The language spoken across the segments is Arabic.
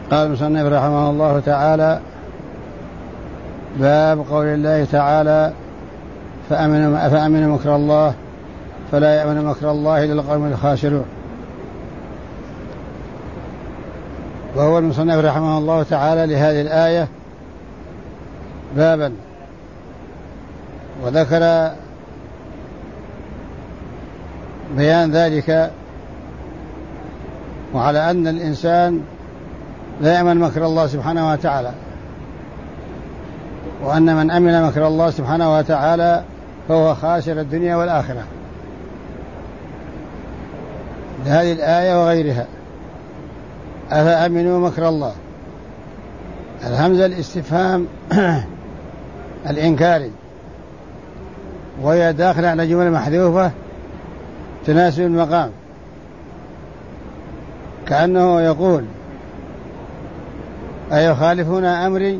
قال المصنف رحمه الله تعالى: باب قول الله تعالى: فأمنوا مكر الله فلا يأمن مكر الله إلا القوم الخاسرون. وهو المصنف رحمه الله تعالى لهذه الآية بابا، وذكر بيان ذلك وعلى أن الإنسان لا يأمن مكر الله سبحانه وتعالى، وأن من أمن مكر الله سبحانه وتعالى فهو خاسر الدنيا والآخرة، لهذه الآية وغيرها. أفأمنوا مكر الله، الهمزة الاستفهام الإنكاري، وهي داخلة على جمل محذوفة تناسب المقام، كأنه يقول: أيخالفون أمري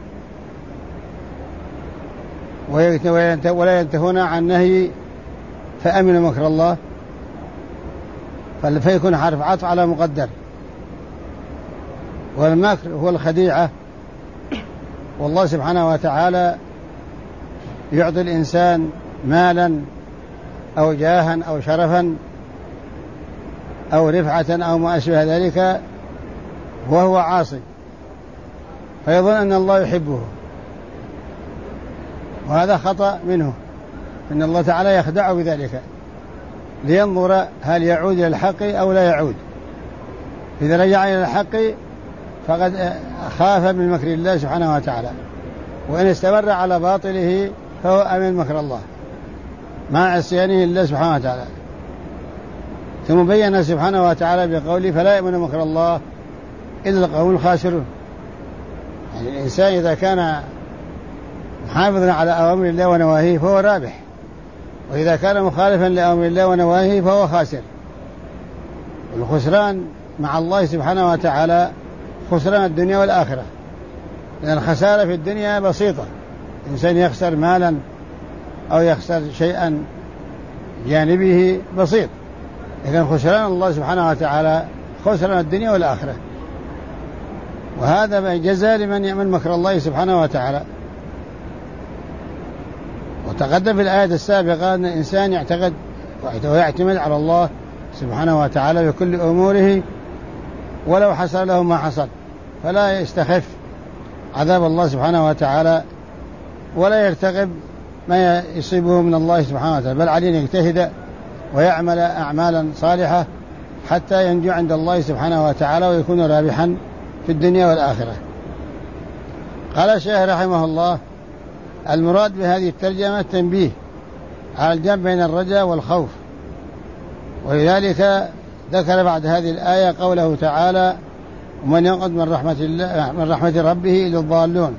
ولا ينتهون عن نهي فأمنوا مكر الله، فيكون حرف عطف على مقدر. والمكر هو الخديعة، والله سبحانه وتعالى يعطي الإنسان مالا أو جاها أو شرفا أو رفعة أو ما أشبه ذلك وهو عاصي، فيظن أن الله يحبه، وهذا خطأ منه، إن الله تعالى يخدع بذلك لينظر هل يعود إلى الحق أو لا يعود. إذا رجع إلى الحق فقد خاف من مكر الله سبحانه وتعالى، وإن استمر على باطله فهو أمن مكر الله مع عصيانه لله سبحانه وتعالى. ثم بين سبحانه وتعالى بقوله: فلا يأمن مكر الله إلا القوم الخاسرون. يعني الإنسان إذا كان محافظا على أوامر الله ونواهيه فهو رابح، وإذا كان مخالفا لأوامر الله ونواهيه فهو خاسر. والخسران مع الله سبحانه وتعالى خسران الدنيا والآخرة، لأن الخسارة في الدنيا بسيطة، الإنسان يخسر مالا أو يخسر شيئا جانبه بسيط، لكن خسران الله سبحانه وتعالى خسران الدنيا والآخرة، وهذا جزاء لمن يأمن مكر الله سبحانه وتعالى. وتقدم في الآية السابقة أن الإنسان يعتقد ويعتمد على الله سبحانه وتعالى بكل أموره ولو حصل له ما حصل، فلا يستخف عذاب الله سبحانه وتعالى ولا يرتقب ما يصيبه من الله سبحانه وتعالى، بل عليه أن يجتهد ويعمل أعمالا صالحة حتى ينجو عند الله سبحانه وتعالى ويكون رابحا في الدنيا والآخرة. قال الشيخ رحمه الله: المراد بهذه الترجمة التنبيه على الجمع بين الرجاء والخوف، ولذلك ذكر بعد هذه الآية قوله تعالى: ومن يقعد من رحمة ربه إلا الضالون.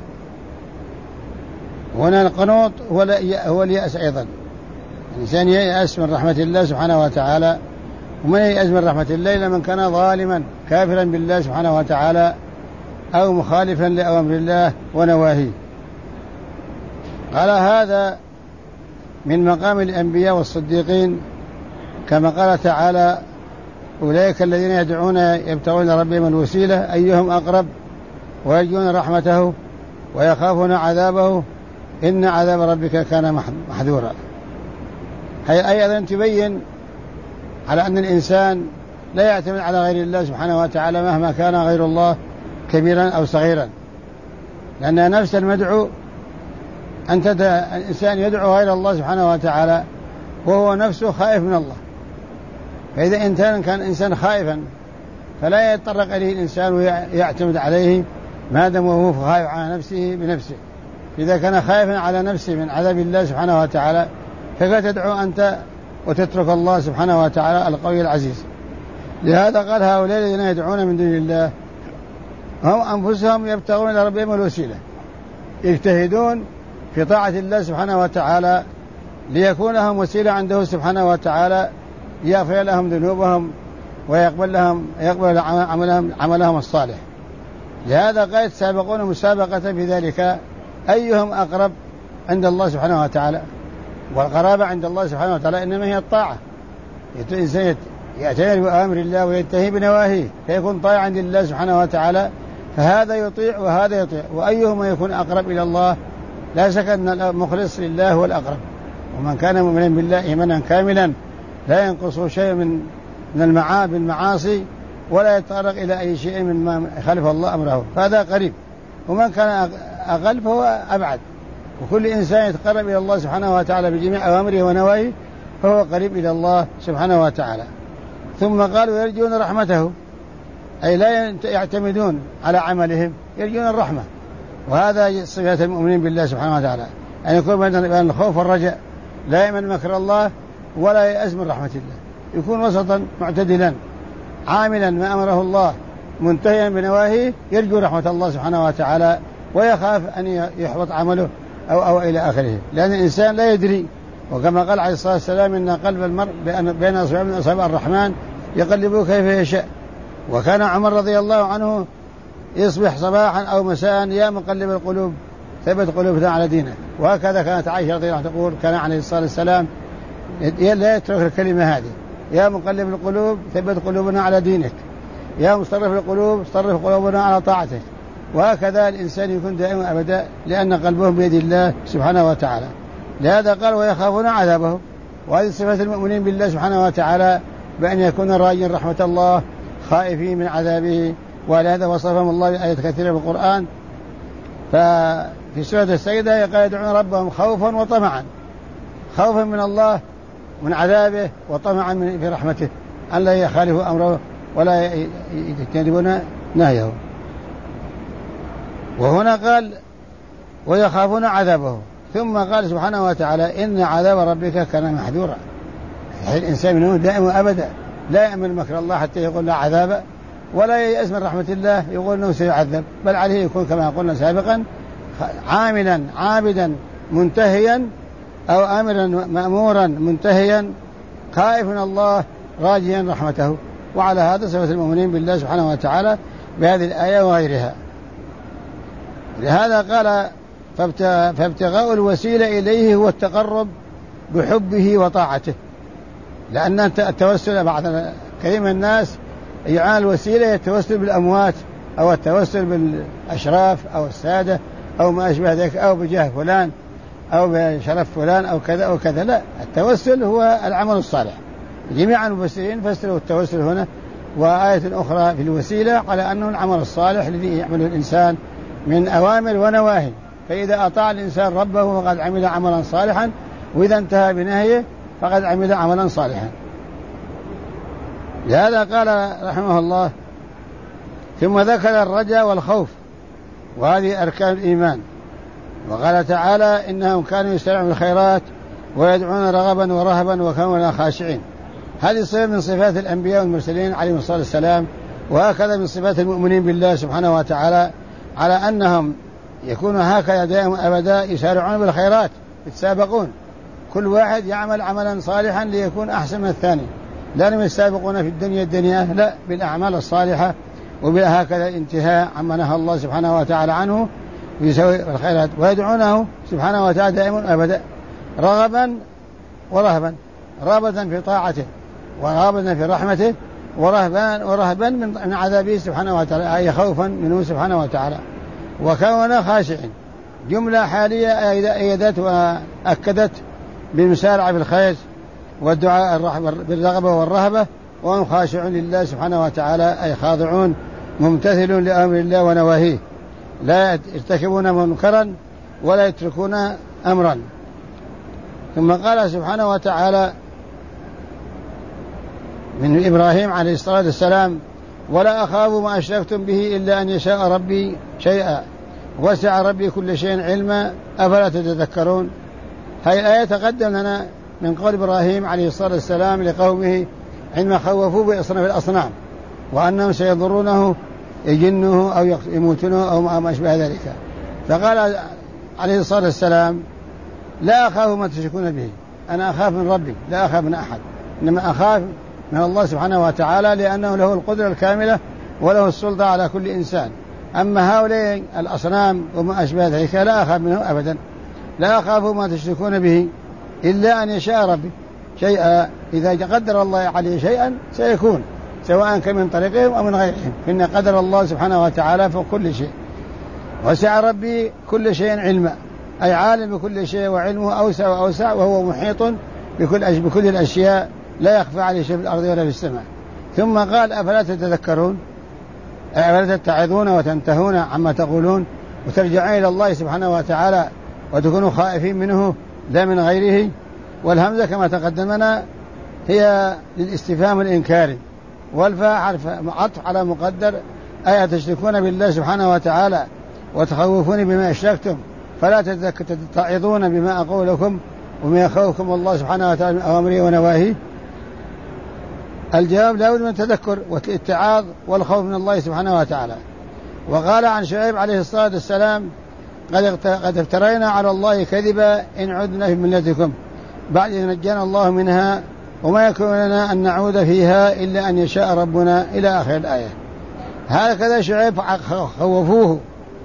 وهنا القنوط هو اليأس أيضا، الإنسان ييأس من رحمة الله سبحانه وتعالى، ومن ييأس من رحمة الله إلا من كان ظالما كافرا بالله سبحانه وتعالى أو مخالفا لأوامر الله ونواهيه. قال: هذا من مقام الأنبياء والصديقين، كما قال تعالى: أولئك الذين يدعون يبتغون ربهم الوسيلة أيهم أقرب ويرجون رحمته ويخافون عذابه إن عذاب ربك كان محذورا. هي أيضا تبين على أن الإنسان لا يعتمد على غير الله سبحانه وتعالى مهما كان غير الله كبيرا أو صغيرا، لأن نفس المدعو الإنسان يدعو غير الله سبحانه وتعالى وهو نفسه خائف من الله، فإذا كان إنسان خائفا فلا يتطرق إليه الإنسان ويعتمد عليه ما دام هو خائف على نفسه بنفسه. إذا كان خائفا على نفسه من عذاب الله سبحانه وتعالى فكيف تدعو أنت وتترك الله سبحانه وتعالى القوي العزيز؟ لهذا قال: هؤلاء الذين يدعون من دون الله هم أنفسهم يبتغون إلى ربهم الوسيلة، يجتهدون في طاعة الله سبحانه وتعالى ليكون لهم وسيلة عنده سبحانه وتعالى يغفر لهم ذنوبهم ويقبل عملهم الصالح. لهذا قال: سابقون مسابقة في ذلك أيهم أقرب عند الله سبحانه وتعالى. والقرابة عند الله سبحانه وتعالى إنما هي الطاعة، الإنسان يأتي بأمر الله وينتهي بنواهيه فيكون طاعا عند الله سبحانه وتعالى فهذا يطيع وهذا يطيع، وأيهما يكون أقرب إلى الله؟ لا شك أن المخلص لله هو الأقرب، ومن كان مؤمنا بالله إيمانا كاملا لا ينقصه شيء من المعاصي ولا يتطرق إلى أي شيء مما خلف الله أمره، فهذا قريب. ومن كان أقل فهو أبعد، وكل إنسان يتقرب إلى الله سبحانه وتعالى بجميع أوامره ونواهيه فهو قريب إلى الله سبحانه وتعالى. ثم قالوا يرجون رحمته، أي لا يعتمدون على عملهم، يرجون الرحمة. وهذا صفة المؤمنين بالله سبحانه وتعالى، أن يكون بين الخوف والرجاء، لا يأمن مكر الله ولا يأس من رحمة الله، يكون وسطا معتدلا عاملا ما أمره الله منتهيا بنواهيه، يرجو رحمة الله سبحانه وتعالى ويخاف أن يحبط عمله أو إلى آخره، لأن الإنسان لا يدري. وكما قال عليه الصلاة والسلام إن قلب المرء بين أصبع من أصابع الرحمن يقلبه كيف يشاء. وكان عمر رضي الله عنه يصبح صباحا أو مساء يا مقلب القلوب ثبت قلوبنا على دينك. وهكذا كانت عائشة رضي الله عنها تقول كان عليه الصلاة والسلام لا يترك الكلمة هذه، يا مقلب القلوب ثبت قلوبنا على دينك، يا مصرف القلوب صرف قلوبنا على طاعتك. وهكذا الإنسان يكون دائما أبدا، لأن قلبهم بيد الله سبحانه وتعالى. لهذا قال ويخافون عذابه، وهذه صفة المؤمنين بالله سبحانه وتعالى، بأن يكون راجين رحمة الله خائفين من عذابه. ولهذا وصفهم الله بآيات كثيرة في القرآن. ففي سورة السجدة قال يدعون ربهم خوفا وطمعا، خوفا من الله من عذابه وطمعا في رحمته، أن لا يخالفوا أمره ولا يجتنبون نهيه. وهنا قال ويخافون عذابه، ثم قال سبحانه وتعالى إن عذاب ربك كان محذورا. الإنسان منه دائما أبدا لا يأمن مكر الله حتى يقول لا عذاب، ولا ييأس من رحمة الله يقول أنه سيعذب، بل عليه يكون كما قلنا سابقا عاملا عابدا منتهيا، أو آمرا مأمورا منتهيا خائف من الله راجيا رحمته. وعلى هذا صفة المؤمنين بالله سبحانه وتعالى بهذه الآية وغيرها. لهذا قال فابتغاء الوسيلة إليه هو التقرب بحبه وطاعته، لأن التوسل بعض كثير من الناس يعاني الوسيلة التوسل بالأموات أو التوسل بالأشراف أو السادة أو ما أشبه ذلك، أو بجاه فلان أو بشرف فلان أو كذا أو كذا. لا، التوسل هو العمل الصالح. جميع المفسرين فسروا التوسل هنا وآية أخرى في الوسيلة على أنه العمل الصالح الذي يعمله الإنسان من أوامر ونواهي. فإذا أطاع الإنسان ربه فقد عمل عملا صالحا، وإذا انتهى بنهيه فقد عمل عملا صالحا. لهذا قال رحمه الله ثم ذكر الرجاء والخوف، وهذه أركان الإيمان. وقال تعالى إنهم كانوا يسارعون بالخيرات ويدعون رغبا ورهبا وكانوا خاشعين. هذه صفة من صفات الأنبياء والمرسلين عليهم الصلاة والسلام، وهكذا من صفات المؤمنين بالله سبحانه وتعالى، على أنهم يكونوا هكذا دائما أبدا يسارعون بالخيرات، يتسابقون، كل واحد يعمل عملا صالحا ليكون أحسن من الثاني، لا يسابقون في الدنيا لا، بالأعمال الصالحة وبهكذا انتهاء عما نهى الله سبحانه وتعالى عنه ويسوي الخيرات. ويدعونه سبحانه وتعالى دائما أبدا رغبا ورهبا، رغبة في طاعته ورغبة في رحمته ورهبا من عذابه سبحانه وتعالى، أي خوفا منه سبحانه وتعالى. وكانوا خاشعين، جملة حالية أيدت وأكدت بالمسارعة بالخير والدعاء بالرغبة والرهبة، وهم خاشعون لله سبحانه وتعالى، أي خاضعون ممتثلون لأمر الله ونواهيه، لا يرتكبون منكرا ولا يتركون أمرا. ثم قال سبحانه وتعالى من إبراهيم عليه الصلاة والسلام ولا أخاف ما أشركتم به إلا أن يشاء ربي شيئا وسع ربي كل شيء علما أفلا تتذكرون. هذه الآية تقدم لنا من قول إبراهيم عليه الصلاة والسلام لقومه عندما خوفوا بالأصنام وأنهم سيضرونه يجنه أو يموتونه أو ما أشبه ذلك، فقال عليه الصلاة والسلام لا أخاف ما تشركون به، أنا أخاف من ربي لا أخاف من أحد، إنما أخاف من الله سبحانه وتعالى، لأنه له القدرة الكاملة وله السلطة على كل إنسان. أما هؤلاء الأصنام وما أشبه ذلك لا أخاف منه أبدا، لا أخاف ما تشركون به إلا أن يشاء ربي شيئا، إذا قدر الله عليه شيئا سيكون، سواء كان من طريقهم أو من غيرهم، إن قدر الله سبحانه وتعالى فوق كل شيء. وسع ربي كل شيء علما، أي عالم بكل شيء، وعلمه أوسع وأوسع، وهو محيط بكل الأشياء، لا يخفى عليه شيء في الأرض ولا في السماء. ثم قال أفلا تتذكرون، أفلا تتعظون وتنتهون عما تقولون وترجعون إلى الله سبحانه وتعالى وتكونوا خائفين منه لا من غيره. والهمزة كما تقدمنا هي للاستفهام الإنكاري، والفاء حرف عطف على مقدر، أي تشركون بالله سبحانه وتعالى وتخوفون بما أشركتم، فلا تتعظون بما أقول لكم وما يخوفكم الله سبحانه وتعالى من أوامره ونواهيه. الجواب لا بد من التذكر والاتعاظ والخوف من الله سبحانه وتعالى. وقال عن شعيب عليه الصلاة والسلام قد افترينا على الله كذبا إن عدنا في ملتكم بعد أن نجانا الله منها وما يكون لنا أن نعود فيها إلا أن يشاء ربنا إلى آخر الآية. هكذا شعيب خوفوه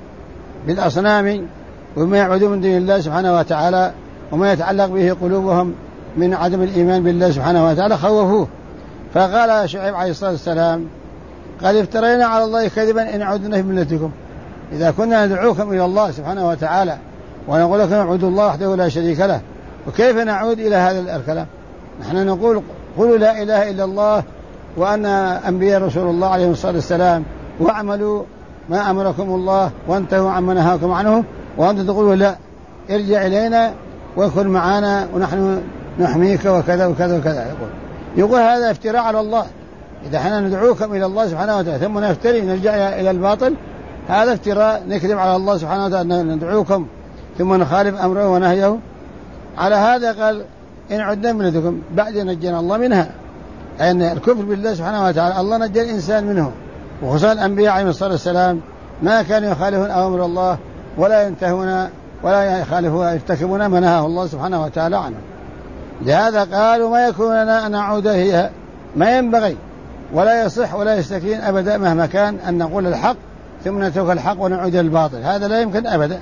بالأصنام وما يعبدون من دون الله سبحانه وتعالى وما يتعلق به قلوبهم من عدم الإيمان بالله سبحانه وتعالى، خوفوه. فقال شعيب عليه الصلاة والسلام قد افترينا على الله كذبا إن عدنا في ملتكم، إذا كنا ندعوكم إلى الله سبحانه وتعالى ونقول لكم اعبدوا الله وحده لا شريك له، وكيف نعود إلى هذا الكلام؟ نحن نقول قولوا لا إله إلا الله وأن أنبياء رسول الله عليه الصلاة والسلام، واعملوا ما أمركم الله وانتهوا عما نهاكم عنه، وأنتم تقولوا لا، ارجع إلينا وكن معنا ونحن نحميك وكذا وكذا وكذا. يقول هذا افتراء على الله. إذا احنا ندعوكم إلى الله سبحانه وتعالى ثم نفتري نرجع إلى الباطل، هذا افتراء، نكذب على الله سبحانه وتعالى، ندعوكم ثم نخالف أمره ونهيه. على هذا قال إن عدنا ملتكم بعد نجينا الله منها، أن الكفر بالله سبحانه وتعالى الله نجى الإنسان منه، وخصوصا الأنبياء عليهم الصلاة والسلام ما كانوا يخالفون أمر الله ولا ينتهون ولا يخالفون يرتكبون ما نهاه الله سبحانه وتعالى عنه. لهذا قالوا ما يكون لنا أن نعود فيها، ما ينبغي ولا يصح ولا يستكين أبدا مهما كان أن نقول الحق ثم نترك الحق ونعود الباطل، هذا لا يمكن أبدا.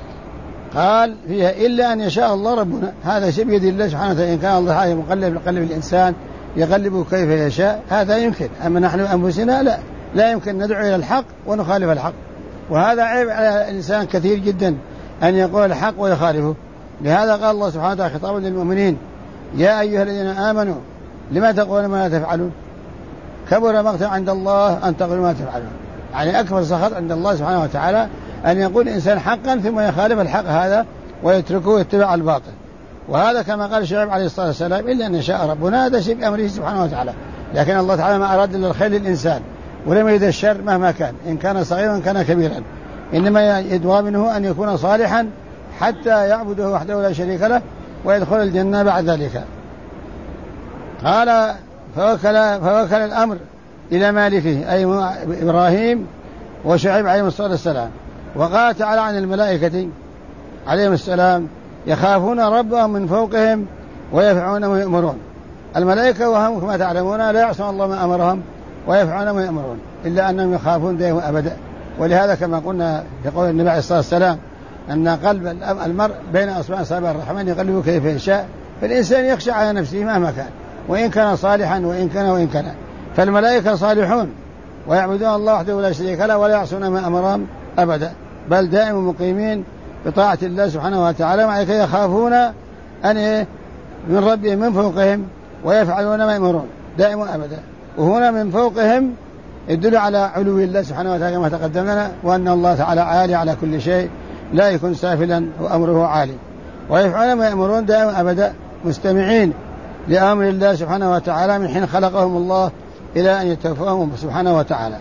قال فيها إلا أن يشاء الله ربنا، هذا شيء بيد الله سبحانه وتعالى، إن كان الله مقلب قلب الإنسان يقلبه كيف يشاء هذا يمكن، أما نحن أنفسنا لا يمكن ندعو إلى الحق ونخالف الحق، وهذا عيب على الإنسان كثير جدا أن يقول الحق ويخالفه. لهذا قال الله سبحانه وتعالى خطابا للمؤمنين يا أيها الذين آمنوا لما تقولون ما لا تفعلون كبر مقتا عند الله أن تقولوا ما تفعلون. يعني أكبر سخط عند الله سبحانه وتعالى أن يقول الإنسان حقا ثم يخالف الحق هذا ويتركه ويتبع الباطل. وهذا كما قال شعيب عليه الصلاة والسلام إلا أن يشاء ربنا، هذا شيء بأمره سبحانه وتعالى، لكن الله تعالى ما أراد إلا الخير للإنسان ولم يريد الشر مهما كان، إن كان صغيرا إن كان كبيرا، إنما يدعى منه أن يكون صالحا حتى يعبده وحده لا شريك له ويدخل الجنة بعد ذلك. قال فوكل الأمر إلى مالكه أي إبراهيم وشعيب عليهم الصلاة والسلام. وقال تعالى عن الملائكة عليهم السلام يخافون ربهم من فوقهم ويفعلون ما يأمرون. الملائكة وهم كما تعلمون لا يعصون الله ما أمرهم ويفعلون ما يأمرون، إلا أنهم يخافون دائما أبدا. ولهذا كما قلنا يقول النبي عليه الصلاة والسلام أن قلب المرء بين أصابع الرحمن يقلبه كيف يشاء، فالإنسان يخشى على نفسه مهما كان، وإن كان صالحا وإن كان. فالملائكة صالحون ويعبدون الله وحده لا شريك له ولا يعصون ما أمرهم أبدا، بل دائما مقيمين بطاعة الله سبحانه وتعالى، مع ذلك يخافون أن من ربهم من فوقهم ويفعلون ما يأمرون دائما أبدا. وهنا من فوقهم يدل على علو الله سبحانه وتعالى كما تقدم لنا، وأن الله تعالى عالي على كل شيء لا يكون سافلا وأمره عالي. ويفعلون ما يأمرون دائما أبدا مستمعين لأمر الله سبحانه وتعالى من حين خلقهم الله إلى أن يتوفاهم سبحانه وتعالى.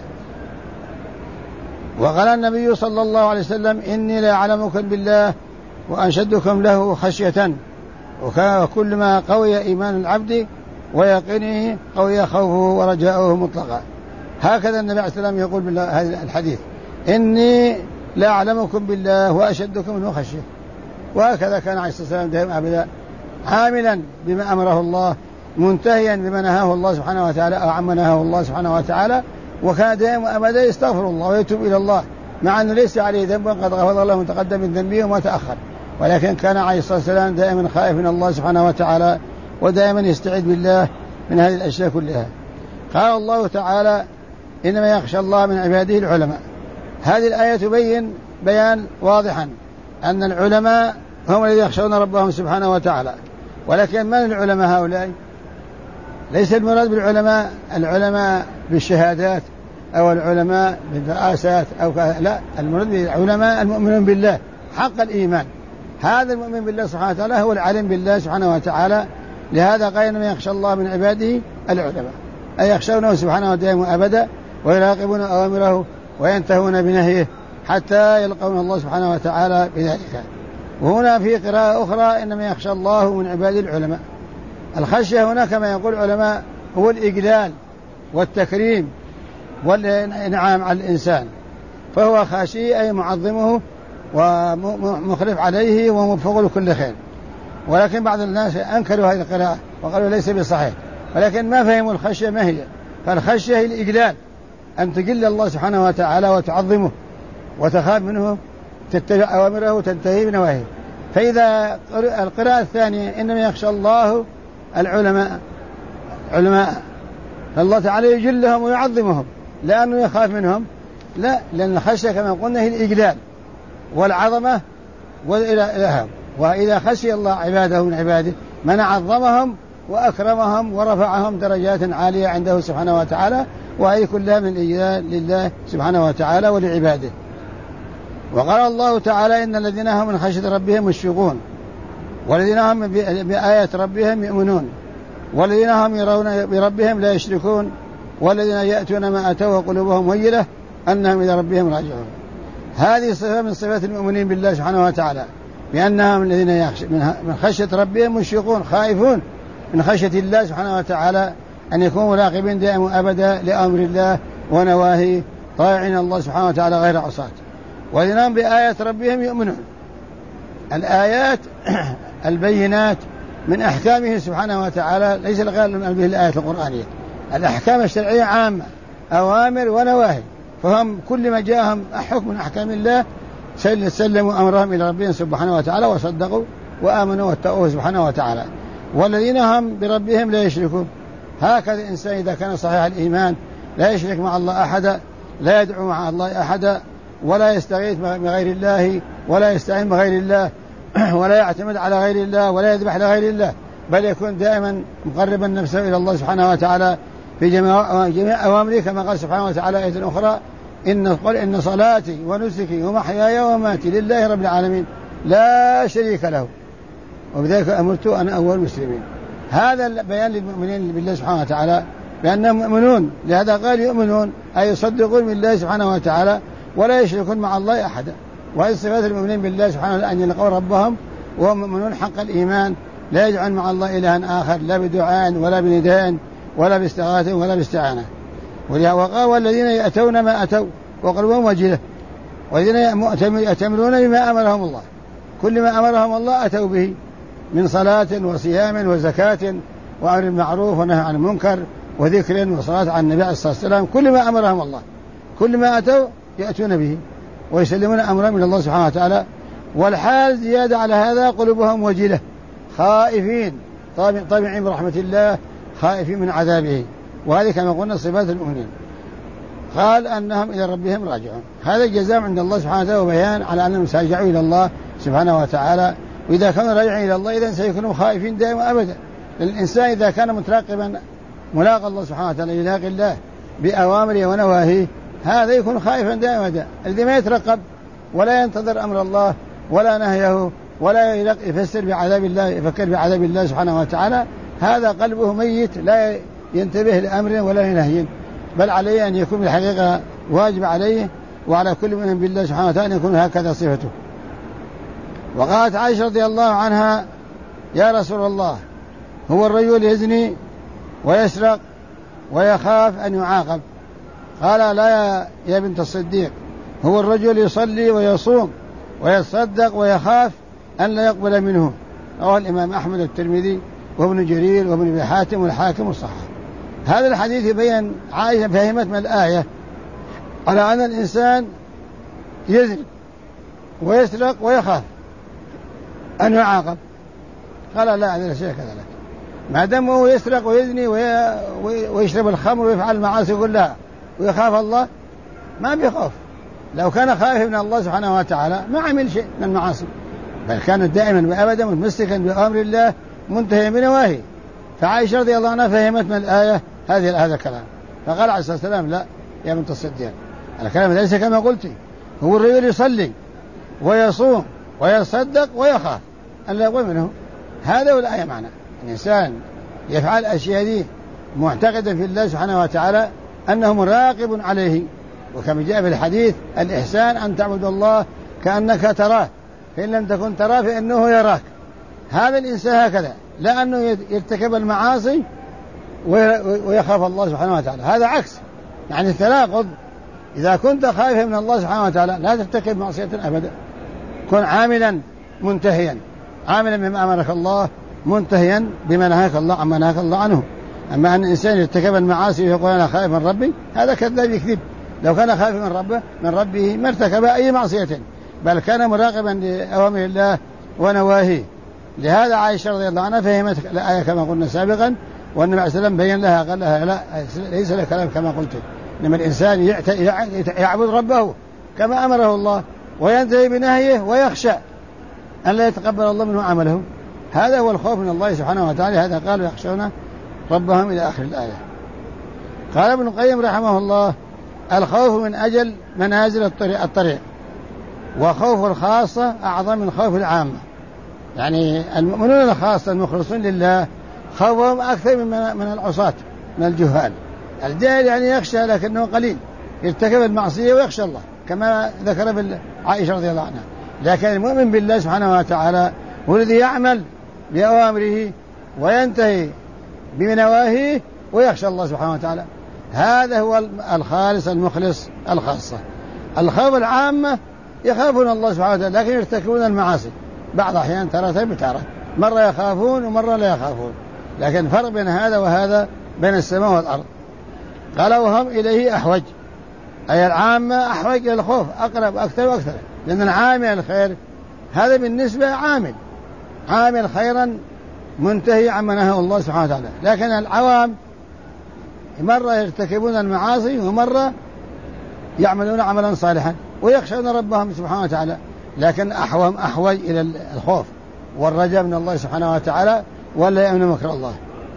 وقال النبي صلى الله عليه وسلم إني لا أعلمكم بالله وأنشدكم له خشية، وكلما قوي إيمان العبد ويقينه قوي خوفه ورجاؤه مطلقا. هكذا النبي عليه السلام يقول بهذا الحديث إني لا أعلمكم بالله وأشدكم له خشية. وهكذا كان عليه الصلاة والسلام دائما أبدا عاملا بما أمره الله، منتهيا بما نهاه الله سبحانه وتعالى أو عما نهاه الله سبحانه وتعالى، وكان دائما أبدا يستغفر الله ويتوب إلى الله، مع أنه ليس عليه ذنب قد غفر الله متقدم من ذنبه وما تأخر، ولكن كان عليه الصلاة والسلام دائما خائف من الله سبحانه وتعالى ودائما يستعيذ بالله من هذه الأشياء كلها. قال الله تعالى إنما يخشى الله من عباده العلماء. هذه الآية تبين بيان واضحا أن العلماء هم الذين يخشون ربهم سبحانه وتعالى. ولكن من العلماء هؤلاء؟ ليس المراد بالعلماء العلماء بالشهادات أو العلماء بالرئاسات لا، المراد بالعلماء المؤمنون بالله حق الإيمان. هذا المؤمن بالله سبحانه وتعالى هو العالم بالله سبحانه وتعالى. لهذا قال إنما يخشى الله من عباده العلماء، أي يخشونه سبحانه وتعالى أبدا ويراقبون أوامره وينتهون بنهيه حتى يلقون الله سبحانه وتعالى بذلك. وهنا في قراءة أخرى إنما يخشى الله من عباده العلماء. الخشية هنا كما يقول العلماء هو الإجلال والتكريم والإنعام على الإنسان، فهو خاشي أي معظمه ومخلف عليه وموفق لكل خير. ولكن بعض الناس أنكروا هذه القراءة وقالوا ليس بصحيح، ولكن ما فهموا الخشية ما هي. فالخشية هي الإجلال، أن تجل الله سبحانه وتعالى وتعظمه وتخاف منه، تتبع أوامره وتنتهي بنواهيه. فإذا القراءة الثانية إنما يخشى الله العلماء فالله تعالى يجلهم ويعظمهم لأنه يخاف منهم؟ لا، لأن الخشية كما قلنا هي الإجلال والعظمة والإلهام. وإذا خشي الله عباده من عباده من عظمهم وأكرمهم ورفعهم درجات عالية عنده سبحانه وتعالى، وهي كلها من الإجلال لله سبحانه وتعالى ولعباده. وقال الله تعالى إن الذين هم من خشية ربهم مشفقون والذين هم بآيات ربهم يؤمنون والذين هم يرون بربهم لا يشركون والذين يأتون ما أتوا وقلوبهم وجلة أنهم إلى ربهم راجعون. هذه صفة من صفات المؤمنين بالله سبحانه وتعالى، بأنهم الذين من خشية ربهم مشفقون خائفون من خشية الله سبحانه وتعالى، أن يكونوا مراقبين دائما أبدا لأمر الله ونواهيه طايعين الله سبحانه وتعالى غير عصاة. والذين هم بآيات ربهم يؤمنون. الآيات البينات من أحكامه سبحانه وتعالى، ليس الغالب من به الآيات القرآنية. الأحكام الشرعية عامة، أوامر ونواهي، فهم كل ما جاءهم حكم من أحكام الله سلموا أمرهم إلى ربهم سبحانه وتعالى وصدقوا وآمنوا واتقوه سبحانه وتعالى. والذين هم بربهم لا يشركون. هكذا الإنسان إذا كان صحيح الإيمان لا يشرك مع الله أحدا، لا يدعو مع الله أحدا، ولا يستغيث بغير الله ولا يستعين بغير الله ولا يعتمد على غير الله ولا يذبح لغير الله، بل يكون دائما مقربا نفسه إلى الله سبحانه وتعالى في جميع أوامره، كما قال سبحانه وتعالى آية أخرى قل إن صلاتي ونسكي ومحياي ومماتي لله رب العالمين لا شريك له وبذلك أمرت أنا أول المسلمين. هذا بيان للمؤمنين بالله سبحانه وتعالى بأنهم مؤمنون. لهذا قال يؤمنون أي يصدقون بالله سبحانه وتعالى ولا يشركون مع الله أحدا. وهذه صفات المؤمنين بالله سبحانه وتعالى، أن يلقوا ربهم وهم مؤمنون حق الإيمان، لا يجعل مع الله إلها آخر، لا بدعاء ولا بنداء ولا باستغاثة ولا باستعانة. وقال والذين يأتون ما أتوا وقلبهم وجلة، والذين يأتمرون بما أمرهم الله، كل ما أمرهم الله أتوا به من صلاة وصيام وزكاة وأمر بالمعروف ونهي عن المنكر وذكر وصلاة على النبي عليه الصلاة والسلام. كل ما أمرهم الله، كل ما أتوا يأتون به ويسلمون أمرهم إلى الله سبحانه وتعالى. والحال زيادة على هذا قلوبهم وجلة خائفين طامعين برحمة الله خائفين من عذابه. وهذه كما قلنا صفات المؤمنين. قال أنهم إلى ربهم راجعون. هذا الجزاء عند الله سبحانه وتعالى وبيان على أنهم سيرجعوا إلى الله سبحانه وتعالى. وإذا كانوا راجعين إلى الله إذن سيكونوا خائفين دائما أبدا. الإنسان إذا كان متراقبا ملاقى الله سبحانه وتعالى يلاقي الله بأوامره ونواهيه، هذا يكون خائفا دائما. الذي ما يترقب ولا ينتظر أمر الله ولا نهيه ولا يفسر بعذاب الله، يفكر بعذاب الله سبحانه وتعالى، هذا قلبه ميت لا ينتبه لأمر ولا لنهي، بل عليه أن يكون بالحقيقة واجب عليه وعلى كل من بالله سبحانه وتعالى أن يكون هكذا صفته. وقالت عائشة رضي الله عنها يا رسول الله هو الرجل يزني ويسرق ويخاف أن يعاقب؟ قال لا يا بنت الصديق، هو الرجل يصلي ويصوم ويتصدق ويخاف أن لا يقبل منه. رواه الإمام أحمد والترمذي وابن جرير وابن أبي حاتم والحاكم والصحاح. هذا الحديث يبين عائشة فهمت من الآية على أن الإنسان يزني ويسرق ويخاف أن يعاقب. قال لا هذا شيء كذلك. ما دام هو يسرق ويزني ويشرب الخمر ويفعل المعاصي كلها ويخاف الله، ما بيخاف. لو كان خائف من الله سبحانه وتعالى ما عمل شيء من المعاصي، بل كان دائما وأبدا متمسكا بأمر الله منتهيا بنواهيه. فعائشة رضي الله عنها فهمت من الآية هذا الكلام، فقال عليه الصلاة والسلام: لا يا بنت الصديق، الكلام ليس كما قلت، هو الرجل يصلي ويصوم ويصدق ويخاف أن لا يقوم منه. هذا هو الآية معنى الإنسان يفعل أشياء دي معتقدا في الله سبحانه وتعالى أنه مراقب عليه. وكما جاء في الحديث: الإحسان أن تعبد الله كأنك تراه فإن لم تكن تراه فإنه يراك. هذا الإنسان هكذا، لا أنه يرتكب المعاصي ويخاف الله سبحانه وتعالى، هذا عكس، يعني التناقض. إذا كنت خائفا من الله سبحانه وتعالى لا ترتكب معصية أبدا، كن عاملا منتهيا، عاملا بما أمرك الله، منتهيا بما نهاك الله عما نهاك الله عنه. أما أن الإنسان يرتكب المعاصي ويقول أنا خائف من ربي، هذا كذاب يكذب. لو كان خائف من ربه ما ارتكب أي معصية، بل كان مراقبا لأوامر الله ونواهيه. لهذا عائشة رضي الله عنها فهمت الآية كما قلنا سابقا، والنبي عليه السلام بين لها قال لها: لا، ليس لك كلام كما قلت، إنما الإنسان يعبد ربه كما أمره الله وينتهي بنهيه ويخشى أن لا يتقبل الله منه عمله. هذا هو الخوف من الله سبحانه وتعالى. هذا قالوا يخشون ربهم إلى آخر الآية. قال ابن القيم رحمه الله: الخوف من أجل منازل الطريق، وخوف الخاصة أعظم من خوف العامة. يعني المؤمنون الخاصة المخلصون لله خوفهم أكثر من العصاة من الجهال. الجاهل يعني يخشى لكنه قليل، يرتكب المعصية ويخشى الله كما ذكر عائشة رضي الله عنها. لكن المؤمن بالله سبحانه وتعالى هو الذي يعمل بأوامره وينتهي بنواهيه ويخشى الله سبحانه وتعالى. هذا هو الخالص المخلص الخاصة. الخوف العامة يخافون الله سبحانه وتعالى لكن يرتكبون المعاصي بعض أحيان تارة بتارة، مرة يخافون ومرة لا يخافون. لكن فرق بين هذا وهذا بين السماء والأرض. قال: وهم إليه أحوج، أي العامة أحوج إلى الخوف، أقرب أكثر وأكثر، لأن العامل الخير هذا بالنسبة عامل خيرا منتهي عما نهى الله سبحانه وتعالى. لكن العوام مرة يرتكبون المعاصي ومرة يعملون عملا صالحا ويخشون ربهم سبحانه وتعالى، لكن أحوج إلى الخوف والرجاء من الله سبحانه وتعالى ولا يأمن مكر الله.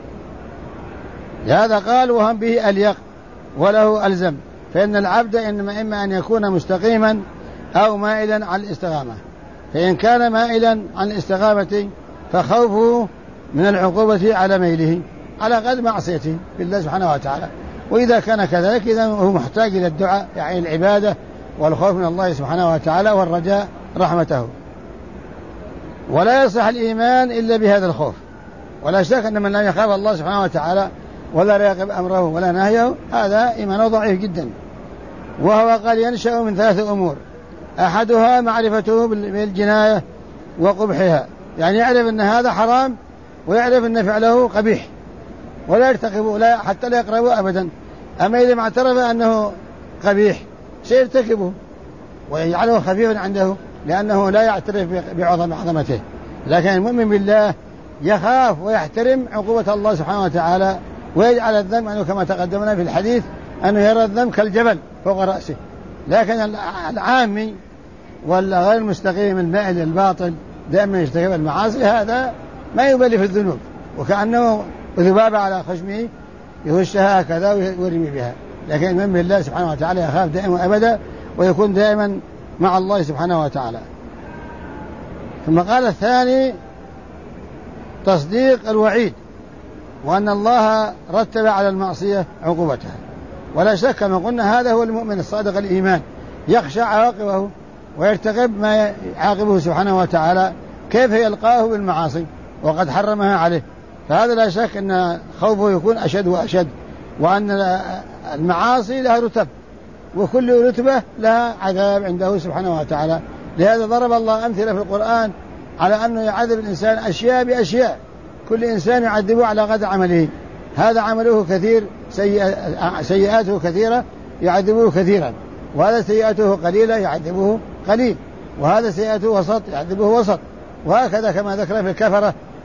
لهذا قال: وهم به أليق وله ألزم، فإن العبد إما أن يكون مستقيما أو مائلا عن الاستقامة، فإن كان مائلا عن الاستقامة فخوفه من العقوبة على ميله على قدر معصيته بالله سبحانه وتعالى. وإذا كان كذلك إذا هو محتاج إلى الدعاء، يعني العبادة والخوف من الله سبحانه وتعالى والرجاء رحمته. ولا يصح الإيمان إلا بهذا الخوف. ولا شك أن من لا يخاف الله سبحانه وتعالى ولا يراقب أمره ولا نهيه هذا إيمانه ضعيف جدا. وهو قال ينشأ من 3 أمور: أحدها معرفته بالجناية وقبحها، يعني يعرف أن هذا حرام ويعرف أن فعله قبيح ولا يرتكبه حتى لا يقربه أبدا. أما إذا ما اعترف أنه قبيح سيرتكبه ويجعله خفيفا عنده لأنه لا يعترف بعظمته. لكن المؤمن بالله يخاف ويحترم عقوبة الله سبحانه وتعالى ويجعل الذنب أنه كما تقدمنا في الحديث أنه يرى الذنب كالجبل فوق رأسه. لكن العامي والغير المستقيم المائل للباطل دائما يرتكب المعاصي هذا ما يبالي في الذنوب، وكأنه ذبابة على خشمه يهشها هكذا ويرمي بها. لكن المؤمن بالله سبحانه وتعالى يخاف دائما أبدا ويكون دائما مع الله سبحانه وتعالى. ثم قال الثاني: تصديق الوعيد، وأن الله رتب على المعصية عقوبتها. ولا شك كما قلنا هذا هو المؤمن الصادق الإيمان، يخشى عواقبه ويرتقب ما يعاقبه سبحانه وتعالى كيف يلقاه بالمعاصي وقد حرمها عليه. فهذا لا شك أن خوفه يكون أشد وأشد، وأن المعاصي لها رتب وكل رتبة لها عذاب عنده سبحانه وتعالى. لهذا ضرب الله أمثلة في القرآن على أنه يعذب الإنسان أشياء بأشياء، كل إنسان يعذبه على قدر عمله. هذا عمله كثير سيئاته كثيرة يعذبه كثيرا، وهذا سيئاته قليلة يعذبه قليل، وهذا سيئاته وسط يعذبه وسط، وهكذا كما ذكر في الكفرة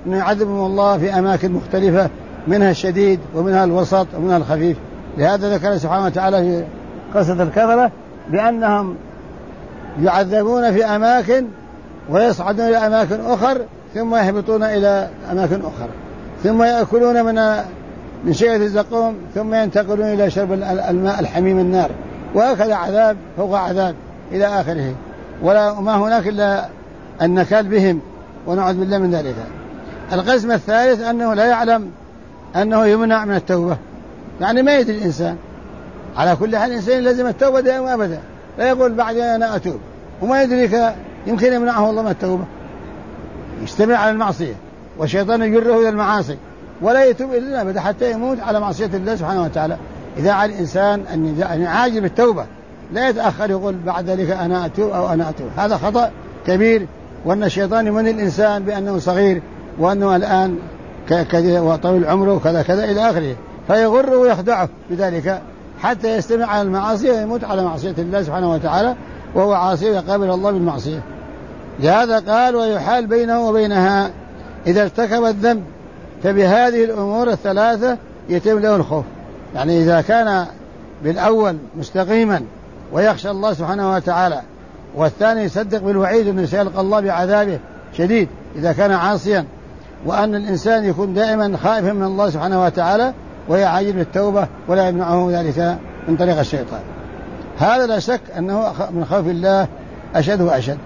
أن يعذبهم الله في أماكن مختلفة، منها الشديد ومنها الوسط ومنها الخفيف. لهذا ذكر سبحانه وتعالى في قصة الكفرة بأنهم يعذبون في أماكن ويصعدون إلى أماكن أخر ثم يهبطون إلى أماكن أخرى، ثم يأكلون من شجرة الزقوم ثم ينتقلون إلى شرب الماء الحميم النار، وهكذا عذاب فوق عذاب إلى آخره، وما هناك إلا النكال بهم ونعوذ بالله من ذلك. القسم الثالث أنه لا يعلم أنه يمنع من التوبة، يعني ما يدري الإنسان. على كل حال الإنسان لازم التوبة دائما أبدا، لا يقول بعد أنا أتوب وما يدريك يمكن يمنعه الله من التوبة، يجتمع على المعصية والشيطان يجره إلى المعاصي ولا يتوب إلا أبدا حتى يموت على معصية الله سبحانه وتعالى. إذا على الإنسان أن يعاجل بالتوبة لا يتأخر يقول بعد ذلك أنا أتوب أو أنا أتوب، هذا خطأ كبير، وأن الشيطان يمني الإنسان بأنه صغير وأنه الآن كذا وطويل عمره وكذا كذا إلى آخره، فيغره ويخدعه بذلك حتى يستمع على المعاصي ويموت على معصية الله سبحانه وتعالى وهو عاصي يقابل الله بالمعصية. لهذا قال ويحال بينه وبينها إذا ارتكب الذنب، فبهذه الأمور الثلاثة يتم له الخوف. يعني إذا كان بالأول مستقيما ويخشى الله سبحانه وتعالى، والثاني يصدق بالوعيد أنه سيلقى الله بعذابه شديد إذا كان عاصيا، وأن الإنسان يكون دائما خائفا من الله سبحانه وتعالى ويعاجل بالتوبة ولا يمنعه ذلك من طريق الشيطان، هذا لا شك أنه من خوف الله أشد وأشد.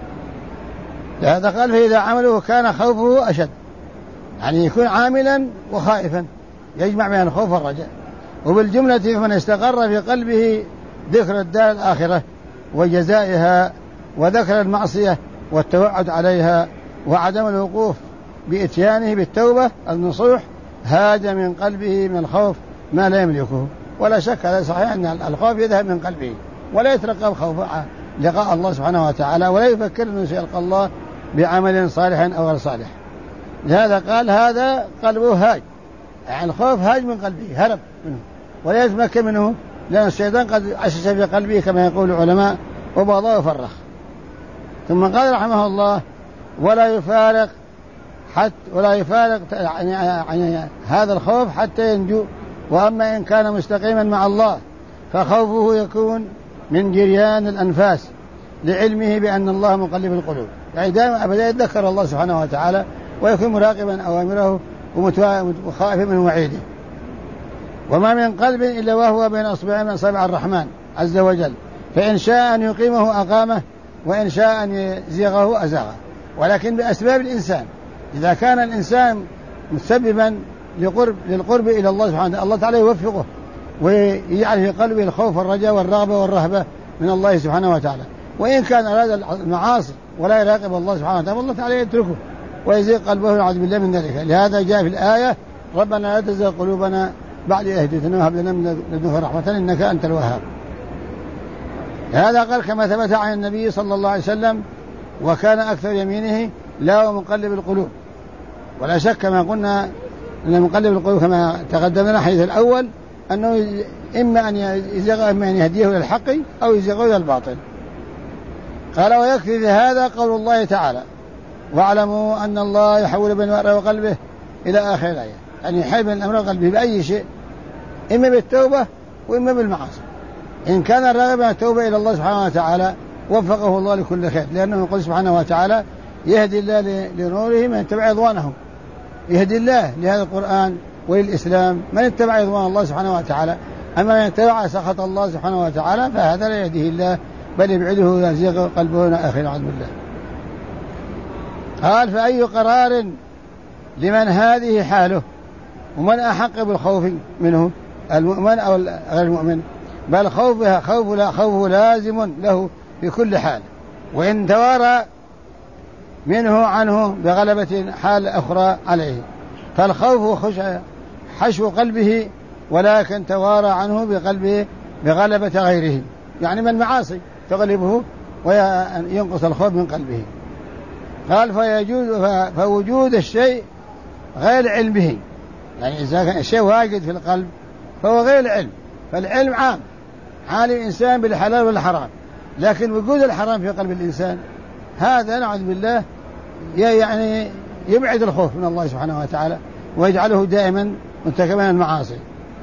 لهذا قال فإذا عمله كان خوفه أشد، يعني يكون عاملا وخائفا يجمع بين الخوف والرجاء. وبالجملة فمن استقر في قلبه ذكر الدار الآخرة وجزائها وذكر المعصية والتوعد عليها وعدم الوقوف بإتيانه بالتوبة النصوح، هاج من قلبه من الخوف ما لا يملكه. ولا شك هذا صحيح أن الخوف يذهب من قلبه ولا يترقب خوف لقاء الله سبحانه وتعالى، ولا يفكر أنه سيلقى الله بعمل صالح أو غير صالح. لهذا قال هذا قلبه هاج، يعني الخوف هاج من قلبه هرب منه ولا يتمكن منه، لأن الشيطان قد عشش في قلبه كما يقول العلماء وباضاه وفرخ. ثم قال رحمه الله ولا يفارق يعني هذا الخوف حتى ينجو. وأما إن كان مستقيما مع الله فخوفه يكون من جريان الأنفاس لعلمه بأن الله مقلب القلوب، يعني دائما أبدا يتذكر الله سبحانه وتعالى ويكون مراقبا أوامره وخائفا من وعيده. وما من قلب إلا وهو بين أصبعين من أصابع الرحمن عز وجل، فإن شاء أن يقيمه أقامه وإن شاء أن يزيغه أزاغه، ولكن بأسباب الإنسان. إذا كان الإنسان مسببا للقرب إلى الله سبحانه وتعالى الله تعالى يوفقه ويجعل في قلبه الخوف والرجاء والرغبة والرهبة من الله سبحانه وتعالى. وإن كان أراد المعاصي ولا يراقب الله سبحانه وتعالى الله تعالى يتركه ويزيغ قلبه ونعوذ بالله من ذلك. لهذا جاء في الآية ربنا لا تزغ قلوبنا بعد إذ هديتنا وهب لنا من لدنك رحمة إنك أنت الوهاب. هذا قال كما ثبت عن النبي صلى الله عليه وسلم وكان أكثر يمينه لا مقلب القلوب. ولا شك كما قلنا أن مقلب القلوب كما تقدم لنا الحديث الأول أنه إما أن يزيغ إما أن يهديه إلى الحق أو يزيغه إلى الباطل. قال ويكفي في هذا قول الله تعالى واعلموا أن الله يحول بين المرء وقلبه إلى آخر الآية، أن يحول بين الأمر وقلبه بأي شيء، إما بالتوبة وإما بالمعاصي. إن كان الراغب عن التوبة إلى الله سبحانه وتعالى وفقه الله لكل خير، لأنه يقول سبحانه وتعالى يهدي الله لنوره من اتبع رضوانه، يهدي الله لهذا القرآن وللإسلام من اتبع رضوان الله سبحانه وتعالى. أما من اتبع سخط الله سبحانه وتعالى فهذا لا يهديه الله بل يبعده ويزيغ قلبه إلى آخر عذب الله. قال فأي قرار لمن هذه حاله، ومن أحق بالخوف منه المؤمن أو غير المؤمن، بل خوفه لازم له في كل حال، وإن توارى منه عنه بغلبة حال أخرى عليه. فالخوف حشو قلبه ولكن توارى عنه بقلبه بغلبة غيره، يعني من المعاصي تغلبه وينقص الخوف من قلبه. قال فوجود الشيء غير علمه، يعني إذا كان الشيء واجد في القلب فهو غير العلم. فالعلم عالم الإنسان بالحلال والحرام، لكن وجود الحرام في قلب الإنسان هذا نعوذ بالله يعني يبعد الخوف من الله سبحانه وتعالى ويجعله دائما مرتكبا المعاصي.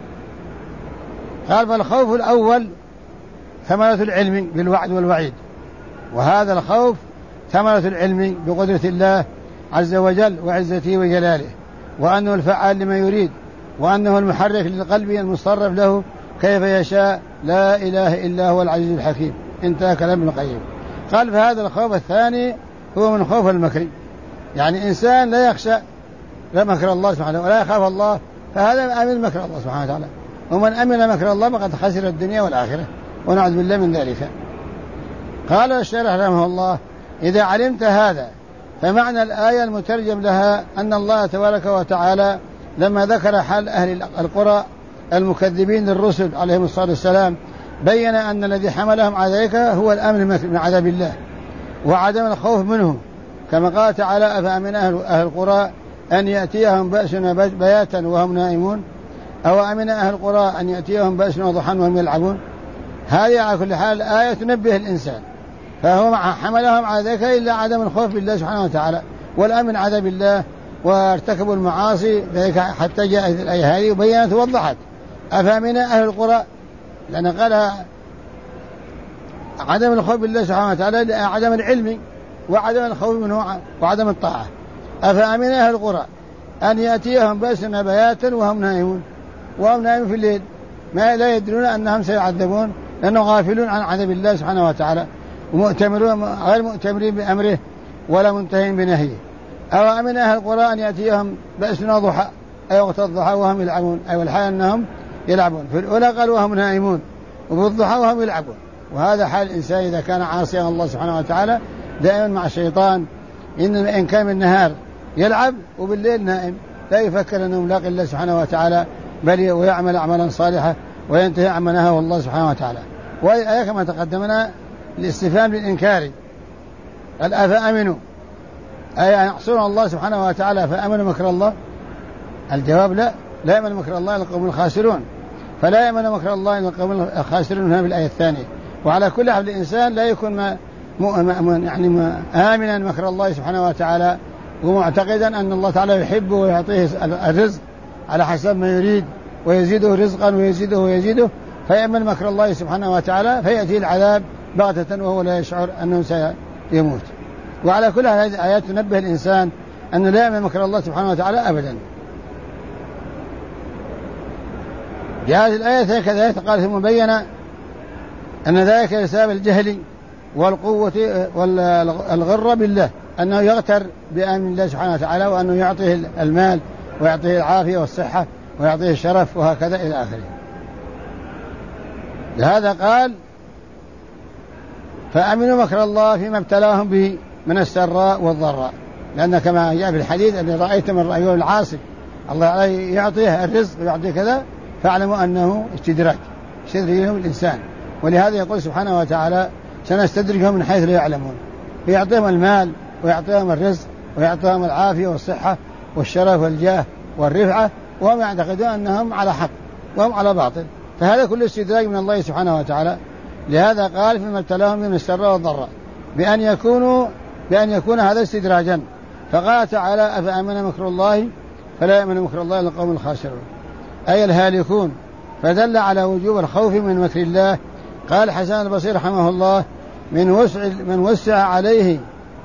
قال فالخوف الأول ثمرة العلم بالوعد والوعيد، وهذا الخوف ثمرة العلم بقدرة الله عز وجل وعزته وجلاله، وأنه الفعال لما يريد، وأنه المحرك للقلب المصرف له كيف يشاء، لا إله إلا هو العزيز الحكيم. انتهى كلام ابن القيم. قال فهذا الخوف الثاني هو من خوف المكر، يعني إنسان لا يخشى مكر الله سبحانه ولا يخاف الله، فهذا أمن مكر الله سبحانه وتعالى، ومن أمن مكر الله فقد خسر الدنيا والآخرة، ونعوذ بالله من ذلك. قال الشارح رحمه الله إذا علمت هذا فمعنى الآية المترجم لها أن الله تبارك وتعالى لما ذكر حال أهل القرى المكذبين للرسل عليهم الصلاة والسلام بين أن الذي حملهم على ذلك هو الأمن من عذاب الله وعدم الخوف منه، كما قال تعالى أفأمن أهل القرى أن يأتيهم بأسنا بياتا وهم نائمون، أو أمن أهل القرى أن يأتيهم بأسنا ضحى وهم يلعبون. هذه على كل حال الآية تنبه الإنسان، فهو حملهم على ذلك إلا عدم الخوف بالله سبحانه وتعالى والأمن عذاب الله، وارتكبوا المعاصي ذلك حتى جاءت الآية هذه وبينت ووضحت أفأمن أهل القرى، لأن قال عدم الخوف بالله سبحانه وتعالى عدم العلم وعدم الخوف منه وعدم الطاعة. أفأمن أهل القرى أن يأتيهم بأسنا بياتا وهم نائمون، وهم نائمون في الليل ما لا يدرون أنهم سيعذبون لأنهم غافلون عن عذاب الله سبحانه وتعالى ومؤتمرون غير مؤتمرين بأمره ولا منتهين بنهيه. أو أمن أهل القرى أن يأتيهم بأسنا ضحى أي وقت الضحى وهم يلعبون، أي والحال أنهم يلعبون. في الأولى قال وهم نائمون، وفي الضحى وهم يلعبون. وهذا حال الإنسان إذا كان عاصيا الله سبحانه وتعالى دائما مع الشيطان، إن كان بالنهار يلعب وبالليل نائم لا يفكر أنه ملاقي الله سبحانه وتعالى، بل ويعمل أعمالا صالحة وينتهي عما نهاه الله سبحانه وتعالى. وآية كما تقدمنا الاستفهام للإنكار، قال أفأمنوا أي يحصون الله سبحانه وتعالى فأمنوا مكر الله؟ الجواب لا يأمن مكر الله إلا القوم الخاسرون، فلا يأمن مكر الله إلا القوم الخاسرون هنا بالآية الثانية. وعلى كل حال الإنسان لا يكون يعني آمنا مكر الله سبحانه وتعالى ومعتقدا أن الله تعالى يحبه ويعطيه الرزق على حسب ما يريد ويزيده رزقا ويزيده فيأمن مكر الله سبحانه وتعالى فيأتي العذاب بغتة وهو لا يشعر أنه سيموت. وعلى كل هذه الآيات تنبه الإنسان أن لا يأمن مكر الله سبحانه وتعالى أبدا. في هذه الآية كذلك قال ثم بين أن ذلك لسبب الجهل والقوة والغرة بالله، أنه يغتر بأمن الله سبحانه وتعالى وأنه يعطيه المال ويعطيه العافية والصحة ويعطيه الشرف وهكذا إلى آخره. لهذا قال فأمنوا مكر الله فيما ابتلاهم به من السراء والضراء، لأن كما جاء في الحديث أن رأيت من رأيه العاصي الله يعطيه الرزق ويعطيه كذا فاعلموا أنه استدراج يستدرجهم الإنسان. ولهذا يقول سبحانه وتعالى سنستدرجهم من حيث لا يعلمون، ويعطيهم المال ويعطيهم الرزق ويعطيهم العافية والصحة والشرف والجاه والرفعة وهم يعتقدون أنهم على حق وهم على باطل، فهذا كله استدراج من الله سبحانه وتعالى. لهذا قال فيما ابتلاهم من السراء والضراء بأن يكون هذا استدراجا. فقال تعالى أفأمن مكر الله فلا يأمن مكر الله إلا القوم الخاسرون أي الهالكون، فدل على وجوب الخوف من مكر الله. قال حسن البصري رحمه الله من وسع عليه